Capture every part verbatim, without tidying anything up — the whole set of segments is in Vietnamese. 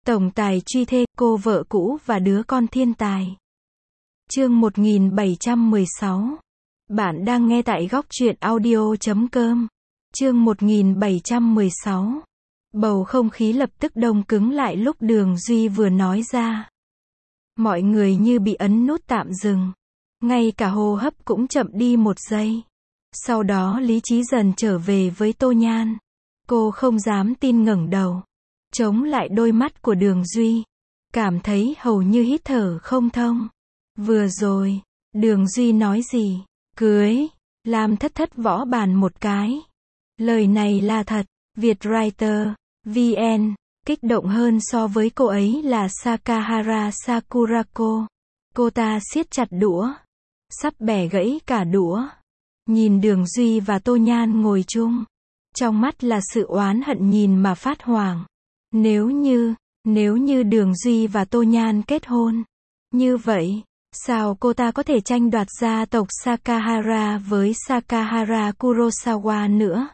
Tổng tài truy thê, cô vợ cũ và đứa con thiên tài. Chương một nghìn bảy trăm mười sáu. Bạn đang nghe tại góc truyện audio chấm com. Chương một nghìn bảy trăm mười sáu. Bầu không khí lập tức đông cứng lại lúc Đường Duy vừa nói ra. Mọi người như bị ấn nút tạm dừng. Ngay cả hô hấp cũng chậm đi một giây. Sau đó lý trí dần trở về với Tô Nhan. Cô không dám tin ngẩng đầu. Chống lại đôi mắt của Đường Duy. Cảm thấy hầu như hít thở không thông. Vừa rồi, Đường Duy nói gì? Cưới. Làm thất thất võ bàn một cái. Lời này là thật. Vietwriter, vê en, kích động hơn so với cô ấy là Sakahara Sakurako. Cô ta siết chặt đũa. Sắp bẻ gãy cả đũa. Nhìn Đường Duy và Tô Nhan ngồi chung. Trong mắt là sự oán hận nhìn mà phát hoảng. Nếu như, nếu như Đường Duy và Tô Nhan kết hôn. Như vậy, sao cô ta có thể tranh đoạt gia tộc Sakahara với Sakahara Kurosawa nữa?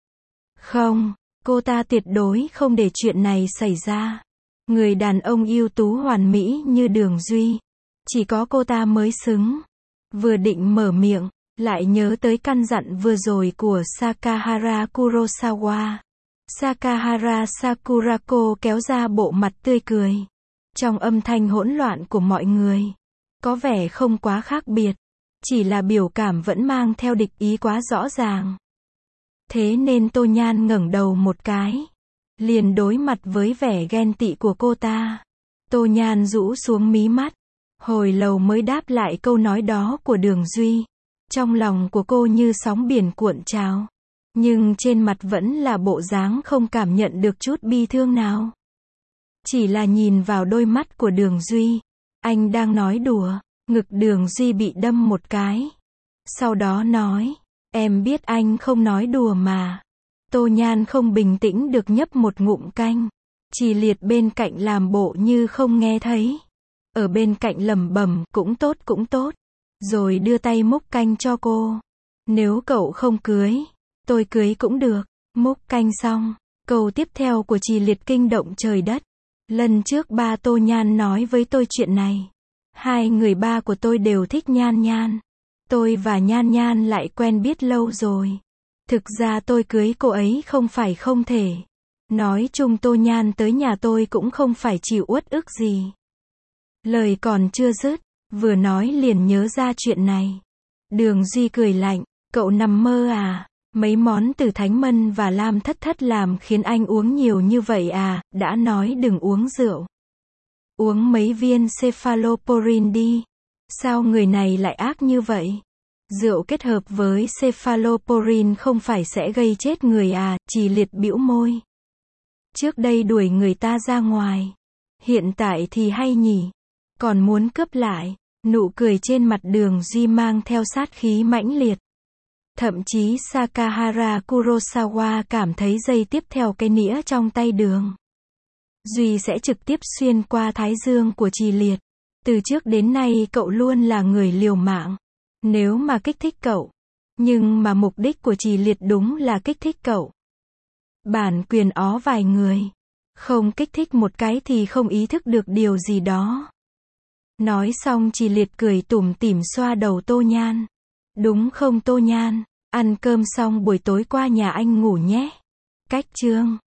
Không, cô ta tuyệt đối không để chuyện này xảy ra. Người đàn ông ưu tú hoàn mỹ như Đường Duy. Chỉ có cô ta mới xứng. Vừa định mở miệng, lại nhớ tới căn dặn vừa rồi của Sakahara Kurosawa. Sakahara Sakurako kéo ra bộ mặt tươi cười. Trong âm thanh hỗn loạn của mọi người, có vẻ không quá khác biệt. Chỉ là biểu cảm vẫn mang theo địch ý quá rõ ràng. Thế nên Tô Nhan ngẩng đầu một cái. Liền đối mặt với vẻ ghen tị của cô ta. Tô Nhan rũ xuống mí mắt. Hồi lâu mới đáp lại câu nói đó của Đường Duy. Trong lòng của cô như sóng biển cuộn trào. Nhưng trên mặt vẫn là bộ dáng không cảm nhận được chút bi thương nào. Chỉ là nhìn vào đôi mắt của Đường Duy. Anh đang nói đùa. Ngực Đường Duy bị đâm một cái. Sau đó nói. Em biết anh không nói đùa mà. Tô Nhan không bình tĩnh được nhấp một ngụm canh. Chỉ liệt bên cạnh làm bộ như không nghe thấy. Ở bên cạnh lẩm bẩm cũng tốt cũng tốt. Rồi đưa tay múc canh cho cô. Nếu cậu không cưới, tôi cưới cũng được. Múc canh xong, câu tiếp theo của Trì Liệt kinh động trời đất. Lần trước ba Tô Nhan nói với tôi chuyện này. Hai người ba của tôi đều thích Nhan Nhan. Tôi và Nhan Nhan lại quen biết lâu rồi. Thực ra tôi cưới cô ấy không phải không thể. Nói chung Tô Nhan tới nhà tôi cũng không phải chịu uất ức gì. Lời còn chưa dứt, vừa nói liền nhớ ra chuyện này. Đường Duy cười lạnh, cậu nằm mơ à? Mấy món từ Thánh Mân và Lam Thất Thất làm khiến anh uống nhiều như vậy à? Đã nói đừng uống rượu. Uống mấy viên cephalosporin đi. Sao người này lại ác như vậy? Rượu kết hợp với cephalosporin không phải sẽ gây chết người à? Trì Liệt bĩu môi. Trước đây đuổi người ta ra ngoài. Hiện tại thì hay nhỉ? Còn muốn cướp lại. Nụ cười trên mặt Đường Duy mang theo sát khí mãnh liệt. Thậm chí Sakahara Kurosawa cảm thấy giây tiếp theo cái nĩa trong tay Đường Duy sẽ trực tiếp xuyên qua thái dương của Trì Liệt. Từ trước đến nay cậu luôn là người liều mạng. Nếu mà kích thích cậu. Nhưng mà mục đích của Trì Liệt đúng là kích thích cậu. Bản quyền ó vài người. Không kích thích một cái thì không ý thức được điều gì đó. Nói xong Trì Liệt cười tủm tỉm xoa đầu Tô Nhan. Đúng không Tô Nhan? Ăn cơm xong buổi tối qua nhà anh ngủ nhé. Cách chương.